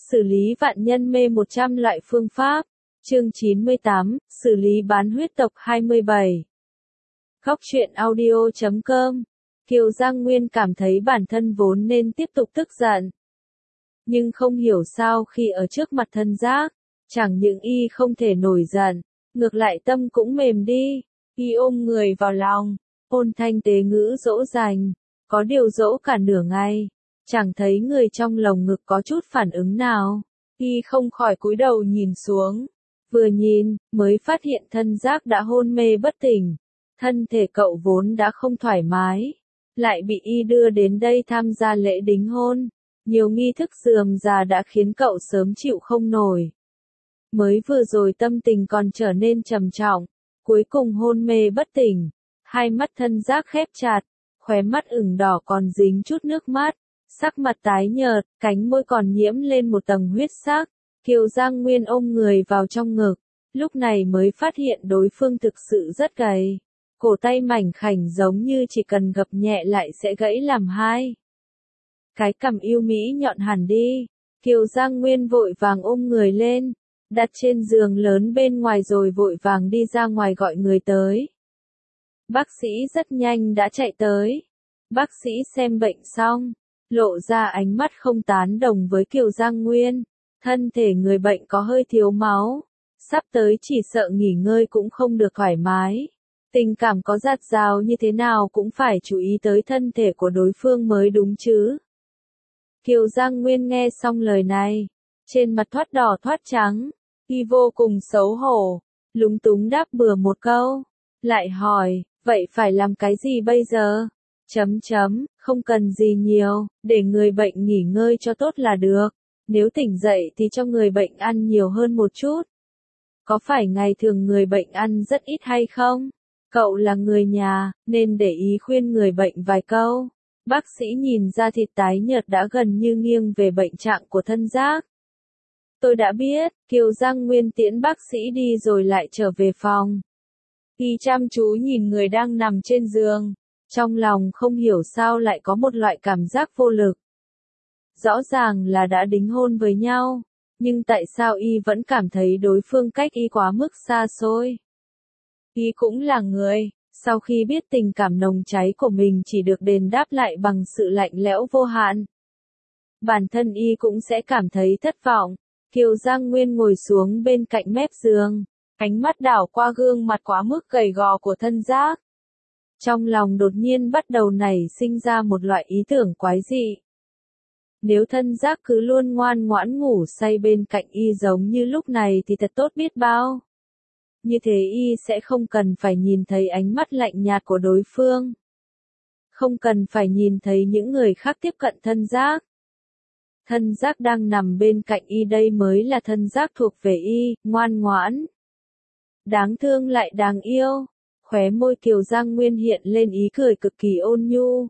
Xử lý vạn nhân mê 100 loại phương pháp. Chương 98, xử lý bán huyết tộc 27. Góc truyện audio.com. Kiều Giang Nguyên cảm thấy bản thân vốn nên tiếp tục tức giận. Nhưng không hiểu sao khi ở trước mặt thân giác, chẳng những y không thể nổi giận, ngược lại tâm cũng mềm đi. Y ôm người vào lòng, ôn thanh tế ngữ dỗ dành, có điều dỗ cả nửa ngày, chẳng thấy người trong lồng ngực có chút phản ứng nào. Y không khỏi cúi đầu nhìn xuống, vừa nhìn, mới phát hiện thân giác đã hôn mê bất tỉnh. Thân thể cậu vốn đã không thoải mái, lại bị y đưa đến đây tham gia lễ đính hôn. Nhiều nghi thức rườm rà đã khiến cậu sớm chịu không nổi. Mới vừa rồi tâm tình còn trở nên trầm trọng, cuối cùng hôn mê bất tỉnh. Hai mắt thân giác khép chặt, khóe mắt ửng đỏ còn dính chút nước mắt, sắc mặt tái nhợt, cánh môi còn nhiễm lên một tầng huyết sắc. Kiều Giang Nguyên ôm người vào trong ngực, lúc này mới phát hiện đối phương thực sự rất gầy. Cổ tay mảnh khảnh giống như chỉ cần gập nhẹ lại sẽ gãy làm hai. Cái cằm yêu mỹ nhọn hẳn đi. Kiều Giang Nguyên vội vàng ôm người lên, đặt trên giường lớn bên ngoài rồi vội vàng đi ra ngoài gọi người tới. Bác sĩ rất nhanh đã chạy tới. Bác sĩ xem bệnh xong, lộ ra ánh mắt không tán đồng với Kiều Giang Nguyên. Thân thể người bệnh có hơi thiếu máu, sắp tới chỉ sợ nghỉ ngơi cũng không được thoải mái. Tình cảm có dạt dào như thế nào cũng phải chú ý tới thân thể của đối phương mới đúng chứ. Kiều Giang Nguyên nghe xong lời này, trên mặt thoát đỏ thoát trắng, y vô cùng xấu hổ, lúng túng đáp bừa một câu, lại hỏi, vậy phải làm cái gì bây giờ? Không cần gì nhiều, để người bệnh nghỉ ngơi cho tốt là được, nếu tỉnh dậy thì cho người bệnh ăn nhiều hơn một chút. Có phải ngày thường người bệnh ăn rất ít hay không? Cậu là người nhà, nên để ý khuyên người bệnh vài câu. Bác sĩ nhìn ra thịt tái nhợt đã gần như nghiêng về bệnh trạng của thân giác. Tôi đã biết, Kiều Giang Nguyên tiễn bác sĩ đi rồi lại trở về phòng. Y chăm chú nhìn người đang nằm trên giường, trong lòng không hiểu sao lại có một loại cảm giác vô lực. Rõ ràng là đã đính hôn với nhau, nhưng tại sao y vẫn cảm thấy đối phương cách y quá mức xa xôi? Y cũng là người, sau khi biết tình cảm nồng cháy của mình chỉ được đền đáp lại bằng sự lạnh lẽo vô hạn, bản thân y cũng sẽ cảm thấy thất vọng. Kiều Giang Nguyên ngồi xuống bên cạnh mép giường, ánh mắt đảo qua gương mặt quá mức gầy gò của thân giác. Trong lòng đột nhiên bắt đầu nảy sinh ra một loại ý tưởng quái dị. Nếu thân giác cứ luôn ngoan ngoãn ngủ say bên cạnh y giống như lúc này thì thật tốt biết bao. Như thế y sẽ không cần phải nhìn thấy ánh mắt lạnh nhạt của đối phương. Không cần phải nhìn thấy những người khác tiếp cận thân giác. Thân giác đang nằm bên cạnh y đây mới là thân giác thuộc về y, ngoan ngoãn, đáng thương lại đáng yêu. Khóe môi Kiều Giang Nguyên hiện lên ý cười cực kỳ ôn nhu.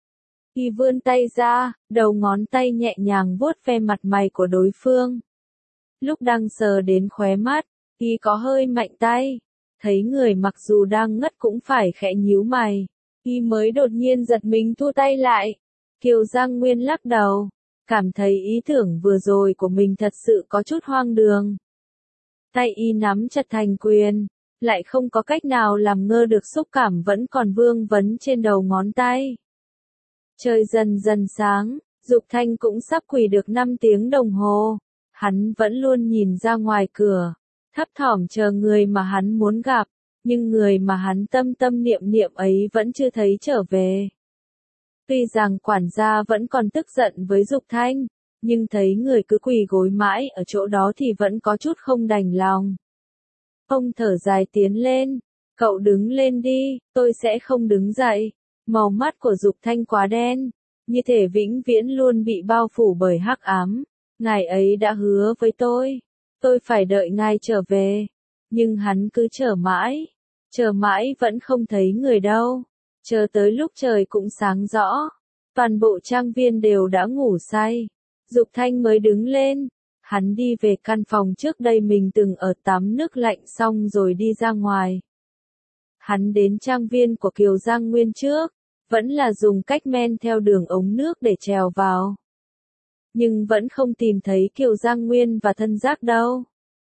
Y vươn tay ra, đầu ngón tay nhẹ nhàng vuốt ve mặt mày của đối phương. Lúc đang sờ đến khóe mắt, y có hơi mạnh tay, thấy người mặc dù đang ngất cũng phải khẽ nhíu mày. Y mới đột nhiên giật mình thu tay lại. Kiều Giang Nguyên lắc đầu, cảm thấy ý tưởng vừa rồi của mình thật sự có chút hoang đường. Tay y nắm chặt thành quyền, lại không có cách nào làm ngơ được xúc cảm vẫn còn vương vấn trên đầu ngón tay. Trời dần dần sáng, Dục Thanh cũng sắp quỳ được 5 tiếng đồng hồ. Hắn vẫn luôn nhìn ra ngoài cửa, thấp thỏm chờ người mà hắn muốn gặp, nhưng người mà hắn tâm tâm niệm niệm ấy vẫn chưa thấy trở về. Tuy rằng quản gia vẫn còn tức giận với Dục Thanh, nhưng thấy người cứ quỳ gối mãi ở chỗ đó thì vẫn có chút không đành lòng. Ông thở dài tiến lên, cậu đứng lên đi, tôi sẽ không đứng dậy. Màu mắt của Dục Thanh quá đen, như thể vĩnh viễn luôn bị bao phủ bởi hắc ám. Ngài ấy đã hứa với tôi phải đợi ngài trở về. Nhưng hắn cứ chờ mãi vẫn không thấy người đâu. Chờ tới lúc trời cũng sáng rõ, toàn bộ trang viên đều đã ngủ say. Dục Thanh mới đứng lên, hắn đi về căn phòng trước đây mình từng ở tắm nước lạnh xong rồi đi ra ngoài. Hắn đến trang viên của Kiều Giang Nguyên trước, vẫn là dùng cách men theo đường ống nước để trèo vào. nhưng vẫn không tìm thấy Kiều Giang Nguyên và Thân Giác đâu.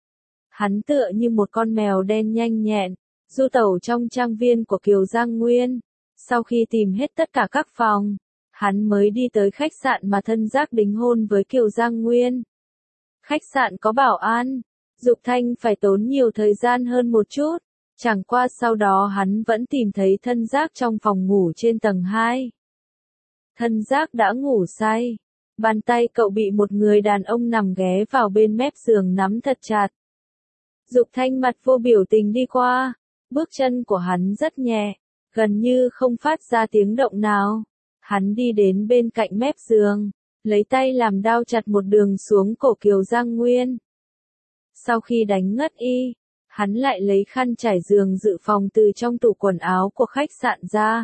Hắn tựa như một con mèo đen nhanh nhẹn, du tẩu trong trang viên của Kiều Giang Nguyên. Sau khi tìm hết tất cả các phòng, hắn mới đi tới khách sạn mà Thân Giác đính hôn với Kiều Giang Nguyên. Khách sạn có bảo an, Dục Thanh phải tốn nhiều thời gian hơn một chút, chẳng qua sau đó hắn vẫn tìm thấy Thân Giác trong phòng ngủ trên tầng 2. Thân Giác đã ngủ say, bàn tay cậu bị một người đàn ông nằm ghé vào bên mép giường nắm thật chặt. Dục Thanh mặt vô biểu tình đi qua, bước chân của hắn rất nhẹ, gần như không phát ra tiếng động nào. Hắn đi đến bên cạnh mép giường, lấy tay làm đao chặt một đường xuống cổ Kiều Giang Nguyên. Sau khi đánh ngất y, hắn lại lấy khăn trải giường dự phòng từ trong tủ quần áo của khách sạn ra.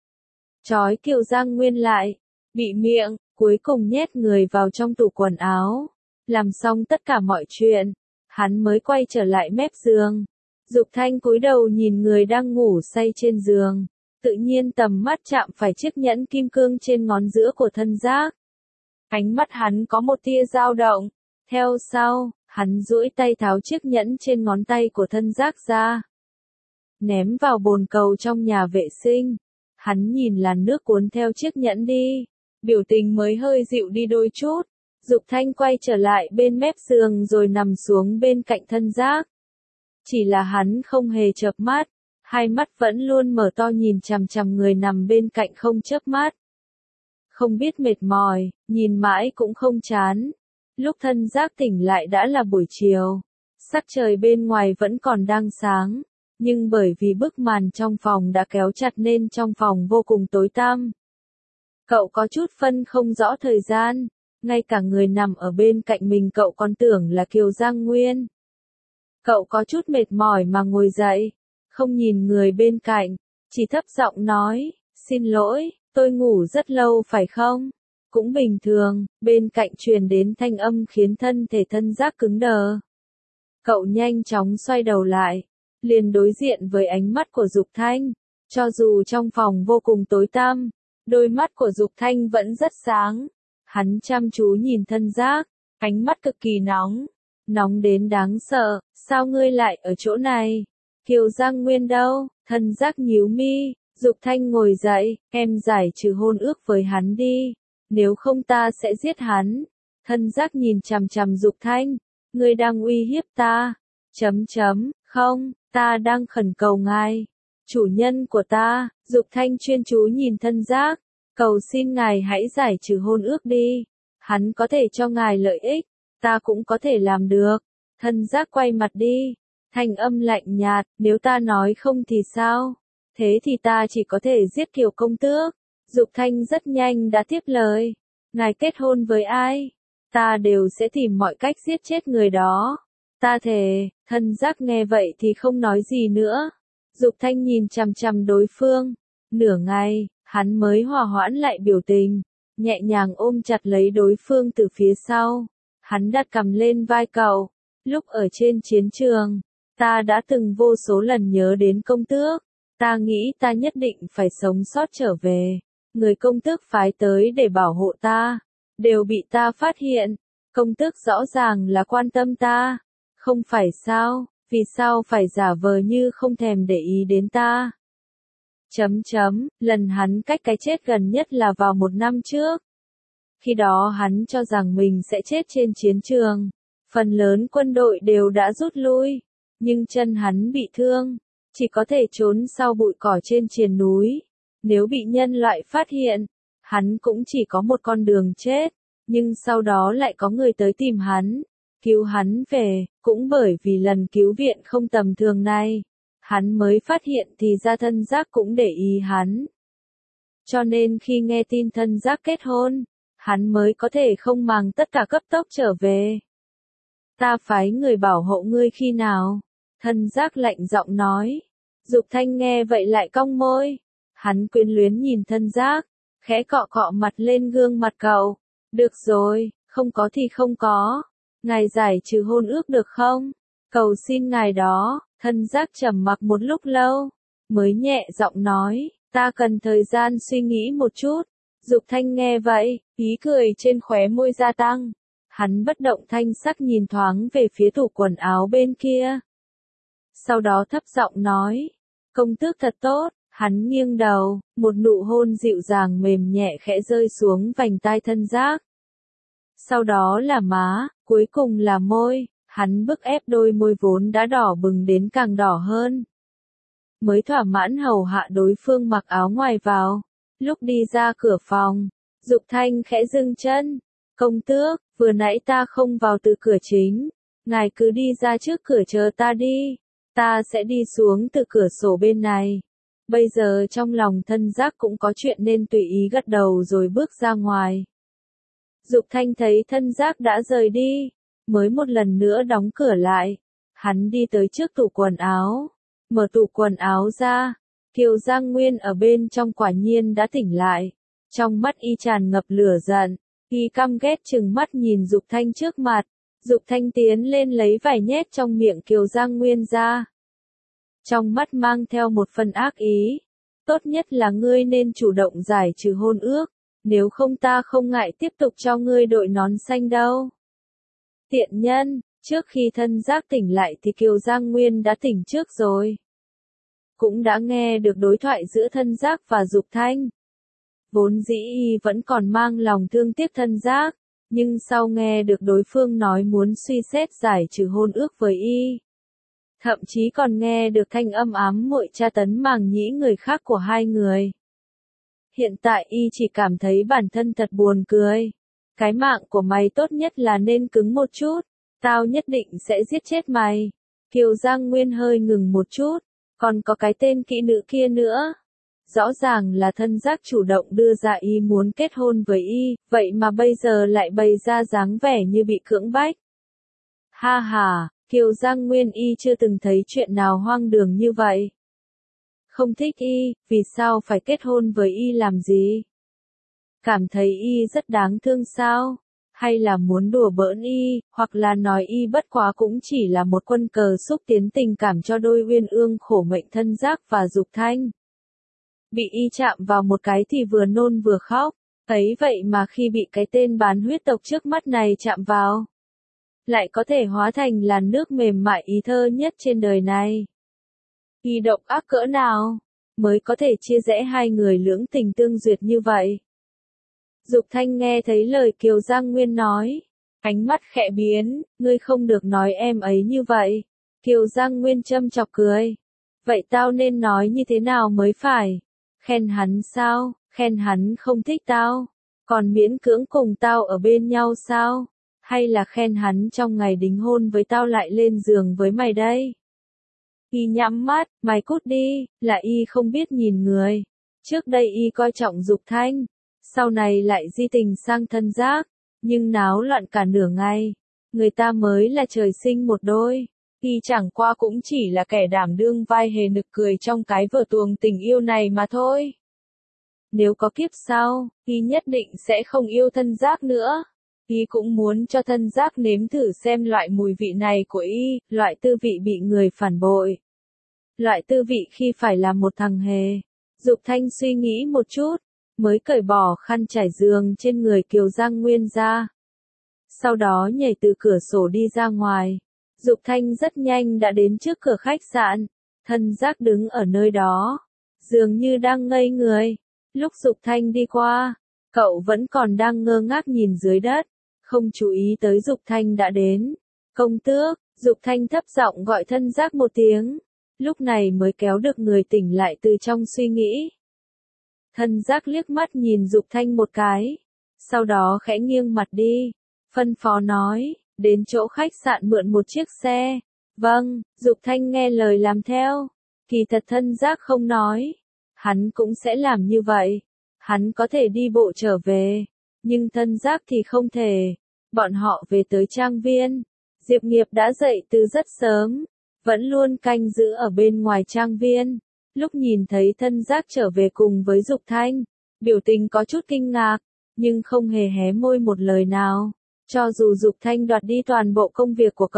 Trói Kiều Giang Nguyên lại, bị miệng, cuối cùng nhét người vào trong tủ quần áo. Làm xong tất cả mọi chuyện, hắn mới quay trở lại mép giường. Dục Thanh cúi đầu nhìn người đang ngủ say trên giường, tự nhiên tầm mắt chạm phải chiếc nhẫn kim cương trên ngón giữa của Thân Giác. Ánh mắt hắn có một tia dao động, theo sau, hắn duỗi tay tháo chiếc nhẫn trên ngón tay của Thân Giác ra, ném vào bồn cầu trong nhà vệ sinh. Hắn nhìn làn nước cuốn theo chiếc nhẫn đi, biểu tình mới hơi dịu đi đôi chút. Dục Thanh quay trở lại bên mép giường rồi nằm xuống bên cạnh Thân Giác. Chỉ là hắn không hề chợp mắt, hai mắt vẫn luôn mở to nhìn chằm chằm người nằm bên cạnh không chớp mắt. Không biết mệt mỏi, nhìn mãi cũng không chán. Lúc Thân Giác tỉnh lại đã là buổi chiều. Sắc trời bên ngoài vẫn còn đang sáng, nhưng bởi vì bức màn trong phòng đã kéo chặt nên trong phòng vô cùng tối tăm. Cậu có chút phân không rõ thời gian, ngay cả người nằm ở bên cạnh mình cậu còn tưởng là Kiều Giang Nguyên. Cậu có chút mệt mỏi mà ngồi dậy, không nhìn người bên cạnh, chỉ thấp giọng nói, xin lỗi, tôi ngủ rất lâu phải không? Cũng bình thường, bên cạnh truyền đến thanh âm khiến thân thể Thân Giác cứng đờ. Cậu nhanh chóng xoay đầu lại, liền đối diện với ánh mắt của Dục Thanh. Cho dù trong phòng vô cùng tối tăm, đôi mắt của Dục Thanh vẫn rất sáng. Hắn chăm chú nhìn Thân Giác, ánh mắt cực kỳ nóng, nóng đến đáng sợ. Sao ngươi lại ở chỗ này? Kiều Giang Nguyên đâu? Thân Giác nhíu mi. Dục Thanh ngồi dậy, em giải trừ hôn ước với hắn đi, nếu không ta sẽ giết hắn. Thân Giác nhìn chằm chằm Dục Thanh, ngươi đang uy hiếp ta? Không, ta đang khẩn cầu ngài, chủ nhân của ta. Dục Thanh chuyên chú nhìn Thân Giác, cầu xin ngài hãy giải trừ hôn ước đi, hắn có thể cho ngài lợi ích, ta cũng có thể làm được. Thân Giác quay mặt đi, thanh âm lạnh nhạt, nếu ta nói không thì sao? Thế thì ta chỉ có thể giết Kiều công tước. Dục Thanh rất nhanh đã tiếp lời, ngài kết hôn với ai, ta đều sẽ tìm mọi cách giết chết người đó. Ta thề. Thân Giác nghe vậy thì không nói gì nữa. Dục Thanh nhìn chằm chằm đối phương, nửa ngày, hắn mới hòa hoãn lại biểu tình, nhẹ nhàng ôm chặt lấy đối phương từ phía sau. Hắn đặt cằm lên vai cậu, lúc ở trên chiến trường, ta đã từng vô số lần nhớ đến công tước, ta nghĩ ta nhất định phải sống sót trở về. Người công tước phái tới để bảo hộ ta, đều bị ta phát hiện. Công tước rõ ràng là quan tâm ta, không phải sao? Vì sao phải giả vờ như không thèm để ý đến ta? Lần hắn cách cái chết gần nhất là vào 1 năm trước. Khi đó hắn cho rằng mình sẽ chết trên chiến trường. Phần lớn quân đội đều đã rút lui, nhưng chân hắn bị thương, chỉ có thể trốn sau bụi cỏ trên triền núi. Nếu bị nhân loại phát hiện, hắn cũng chỉ có một con đường chết, nhưng sau đó lại có người tới tìm hắn, cứu hắn về. Cũng bởi vì lần cứu viện không tầm thường này, hắn mới phát hiện thì ra Thân Giác cũng để ý hắn. Cho nên khi nghe tin Thân Giác kết hôn, hắn mới có thể không màng tất cả cấp tốc trở về. Ta phái người bảo hộ ngươi khi nào? Thân Giác lạnh giọng nói. Dục Thanh nghe vậy lại cong môi. Hắn quyến luyến nhìn Thân Giác, khẽ cọ cọ mặt lên gương mặt cậu. Được rồi, không có thì không có. Ngài giải trừ hôn ước được không? Cầu xin ngài đó. Thân Giác trầm mặc một lúc lâu, mới nhẹ giọng nói, ta cần thời gian suy nghĩ một chút. Dục Thanh nghe vậy, ý cười trên khóe môi gia tăng. Hắn bất động thanh sắc nhìn thoáng về phía tủ quần áo bên kia. Sau đó thấp giọng nói, công tước thật tốt, hắn nghiêng đầu, một nụ hôn dịu dàng mềm nhẹ khẽ rơi xuống vành tai Thân Giác. Sau đó là má, cuối cùng là môi, hắn bức ép đôi môi vốn đã đỏ bừng đến càng đỏ hơn. Mới thỏa mãn hầu hạ đối phương mặc áo ngoài vào. Lúc đi ra cửa phòng, Dục Thanh khẽ dừng chân. Công tước, vừa nãy ta không vào từ cửa chính. Ngài cứ đi ra trước cửa chờ ta đi. Ta sẽ đi xuống từ cửa sổ bên này. Bây giờ trong lòng Thân Giác cũng có chuyện nên tùy ý gật đầu rồi bước ra ngoài. Dục Thanh thấy Thân Giác đã rời đi, mới một lần nữa đóng cửa lại. Hắn đi tới trước tủ quần áo, mở tủ quần áo ra. Kiều Giang Nguyên ở bên trong quả nhiên đã tỉnh lại. Trong mắt y tràn ngập lửa giận, y căm ghét trừng mắt nhìn Dục Thanh trước mặt. Dục Thanh tiến lên lấy vài nhét trong miệng Kiều Giang Nguyên ra. Trong mắt mang theo một phần ác ý. Tốt nhất là ngươi nên chủ động giải trừ hôn ước, nếu không ta không ngại tiếp tục cho ngươi đội nón xanh đâu. Tiện nhân, trước khi Thân Giác tỉnh lại thì Kiều Giang Nguyên đã tỉnh trước rồi. Cũng đã nghe được đối thoại giữa Thân Giác và Dục Thanh. Vốn dĩ y vẫn còn mang lòng thương tiếc Thân Giác, nhưng sau nghe được đối phương nói muốn suy xét giải trừ hôn ước với y. Thậm chí còn nghe được thanh âm ám muội tra tấn màng nhĩ người khác của hai người. Hiện tại y chỉ cảm thấy bản thân thật buồn cười. Cái mạng của mày tốt nhất là nên cứng một chút, tao nhất định sẽ giết chết mày. Kiều Giang Nguyên hơi ngừng một chút, còn có cái tên kỹ nữ kia nữa. Rõ ràng là Thân Giác chủ động đưa ra ý muốn kết hôn với y, vậy mà bây giờ lại bày ra dáng vẻ như bị cưỡng bách. Ha ha, Kiều Giang Nguyên y chưa từng thấy chuyện nào hoang đường như vậy. Không thích y, vì sao phải kết hôn với y làm gì? Cảm thấy y rất đáng thương sao? Hay là muốn đùa bỡn y, hoặc là nói y bất quá cũng chỉ là một quân cờ xúc tiến tình cảm cho đôi uyên ương khổ mệnh Thân Giác và Dục Thanh. Bị y chạm vào một cái thì vừa nôn vừa khóc, ấy vậy mà khi bị cái tên bán huyết tộc trước mắt này chạm vào, lại có thể hóa thành làn nước mềm mại ý thơ nhất trên đời này. Y độc ác cỡ nào, mới có thể chia rẽ hai người lưỡng tình tương duyệt như vậy. Dục Thanh nghe thấy lời Kiều Giang Nguyên nói, ánh mắt khẽ biến, ngươi không được nói em ấy như vậy. Kiều Giang Nguyên châm chọc cười. Vậy tao nên nói như thế nào mới phải? Khen hắn sao? Khen hắn không thích tao? Còn miễn cưỡng cùng tao ở bên nhau sao? Hay là khen hắn trong ngày đính hôn với tao lại lên giường với mày đây? Y nhắm mắt, mày cút đi, là y không biết nhìn người. Trước đây y coi trọng Dục Thanh, sau này lại di tình sang Thân Giác, nhưng náo loạn cả nửa ngày. Người ta mới là trời sinh một đôi. Y chẳng qua cũng chỉ là kẻ đảm đương vai hề nực cười trong cái vở tuồng tình yêu này mà thôi. Nếu có kiếp sau, y nhất định sẽ không yêu Thân Giác nữa. Y cũng muốn cho Thân Giác nếm thử xem loại mùi vị này của y, loại tư vị bị người phản bội. Loại tư vị khi phải là một thằng hề. Dục Thanh suy nghĩ một chút, mới cởi bỏ khăn trải giường trên người Kiều Giang Nguyên ra. Sau đó nhảy từ cửa sổ đi ra ngoài. Dục Thanh rất nhanh đã đến trước cửa khách sạn. Thân Giác đứng ở nơi đó, dường như đang ngây người. Lúc Dục Thanh đi qua, cậu vẫn còn đang ngơ ngác nhìn dưới đất, không chú ý tới Dục Thanh đã đến. Công tước, Dục Thanh thấp giọng gọi Thân Giác một tiếng, lúc này mới kéo được người tỉnh lại từ trong suy nghĩ. Thân Giác liếc mắt nhìn Dục Thanh một cái, sau đó khẽ nghiêng mặt đi, phân phó nói, đến chỗ khách sạn mượn một chiếc xe. Vâng, Dục Thanh nghe lời làm theo. Kỳ thật Thân Giác không nói, hắn cũng sẽ làm như vậy. Hắn có thể đi bộ trở về, nhưng Thân Giác thì không thể. Bọn họ về tới trang viên, Diệp Nghiệp đã dậy từ rất sớm, vẫn luôn canh giữ ở bên ngoài trang viên. Lúc nhìn thấy Thân Giác trở về cùng với Dục Thanh, biểu tình có chút kinh ngạc, nhưng không hề hé môi một lời nào. Cho dù Dục Thanh đoạt đi toàn bộ công việc của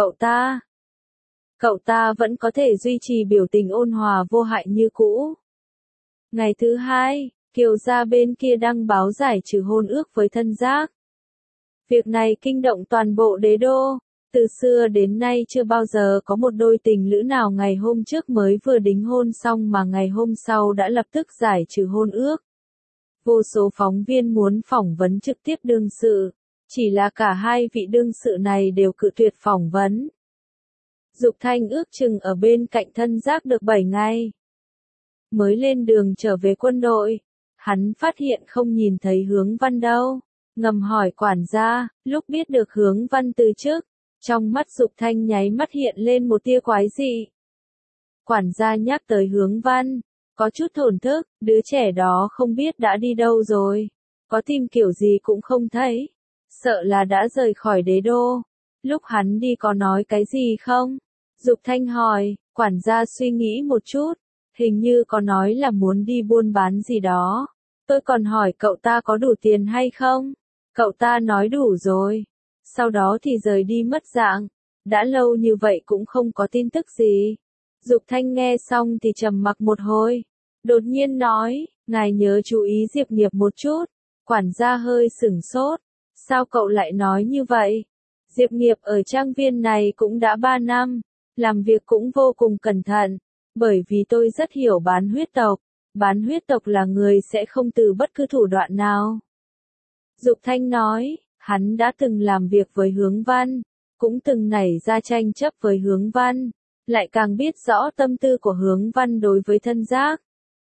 cậu ta vẫn có thể duy trì biểu tình ôn hòa vô hại như cũ. Ngày thứ hai, Kiều gia bên kia đăng báo giải trừ hôn ước với Thân Giác. Việc này kinh động toàn bộ đế đô. Từ xưa đến nay chưa bao giờ có một đôi tình lữ nào ngày hôm trước mới vừa đính hôn xong mà ngày hôm sau đã lập tức giải trừ hôn ước. Vô số phóng viên muốn phỏng vấn trực tiếp đương sự, chỉ là cả hai vị đương sự này đều cự tuyệt phỏng vấn. Dục Thanh ước chừng ở bên cạnh Thân Giác được 7 ngày. Mới lên đường trở về quân đội, hắn phát hiện không nhìn thấy Hướng Văn đâu. Ngầm hỏi quản gia, lúc biết được Hướng Văn từ chức, trong mắt Dục Thanh nháy mắt hiện lên một tia quái dị. Quản gia nhắc tới Hướng Văn, có chút thổn thức, đứa trẻ đó không biết đã đi đâu rồi, có tìm kiểu gì cũng không thấy, sợ là đã rời khỏi đế đô. Lúc hắn đi có nói cái gì không? Dục Thanh hỏi, quản gia suy nghĩ một chút, hình như có nói là muốn đi buôn bán gì đó. Tôi còn hỏi cậu ta có đủ tiền hay không? Cậu ta nói đủ rồi. Sau đó thì rời đi mất dạng. Đã lâu như vậy cũng không có tin tức gì. Dục Thanh nghe xong thì trầm mặc một hồi. Đột nhiên nói, ngài nhớ chú ý Diệp Nghiệp một chút. Quản gia hơi sửng sốt. Sao cậu lại nói như vậy? Diệp Nghiệp ở trang viên này cũng đã 3 năm. Làm việc cũng vô cùng cẩn thận. Bởi vì tôi rất hiểu bán huyết tộc. Bán huyết tộc là người sẽ không từ bất cứ thủ đoạn nào. Dục Thanh nói, hắn đã từng làm việc với Hướng Văn, cũng từng nảy ra tranh chấp với Hướng Văn, lại càng biết rõ tâm tư của Hướng Văn đối với Thân Giác.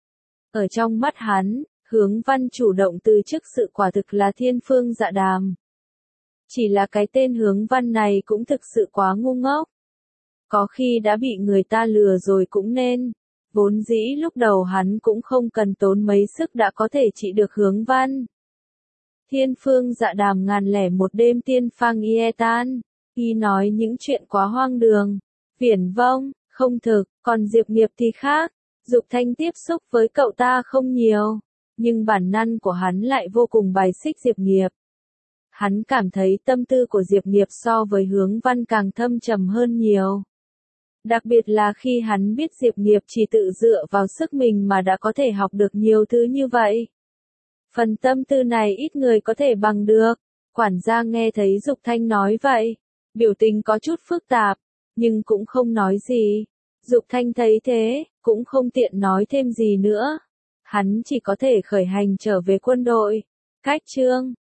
Ở trong mắt hắn, Hướng Văn chủ động từ chức sự quả thực là thiên phương dạ đàm. Chỉ là cái tên Hướng Văn này cũng thực sự quá ngu ngốc. Có khi đã bị người ta lừa rồi cũng nên. Vốn dĩ lúc đầu hắn cũng không cần tốn mấy sức đã có thể trị được Hướng Văn. Thiên phương dạ đàm 1001 đêm tiên phang ie tan. Y nói những chuyện quá hoang đường, viển vông, không thực, còn Diệp Nghiệp thì khác. Dục Thanh tiếp xúc với cậu ta không nhiều, nhưng bản năng của hắn lại vô cùng bài xích Diệp Nghiệp. Hắn cảm thấy tâm tư của Diệp Nghiệp so với Hướng Văn càng thâm trầm hơn nhiều. Đặc biệt là khi hắn biết Diệp Nghiệp chỉ tự dựa vào sức mình mà đã có thể học được nhiều thứ như vậy. Phần tâm tư này ít người có thể bằng được. Quản gia nghe thấy Dục Thanh nói vậy, biểu tình có chút phức tạp, nhưng cũng không nói gì. Dục Thanh thấy thế, cũng không tiện nói thêm gì nữa. Hắn chỉ có thể khởi hành trở về quân đội. Cách chương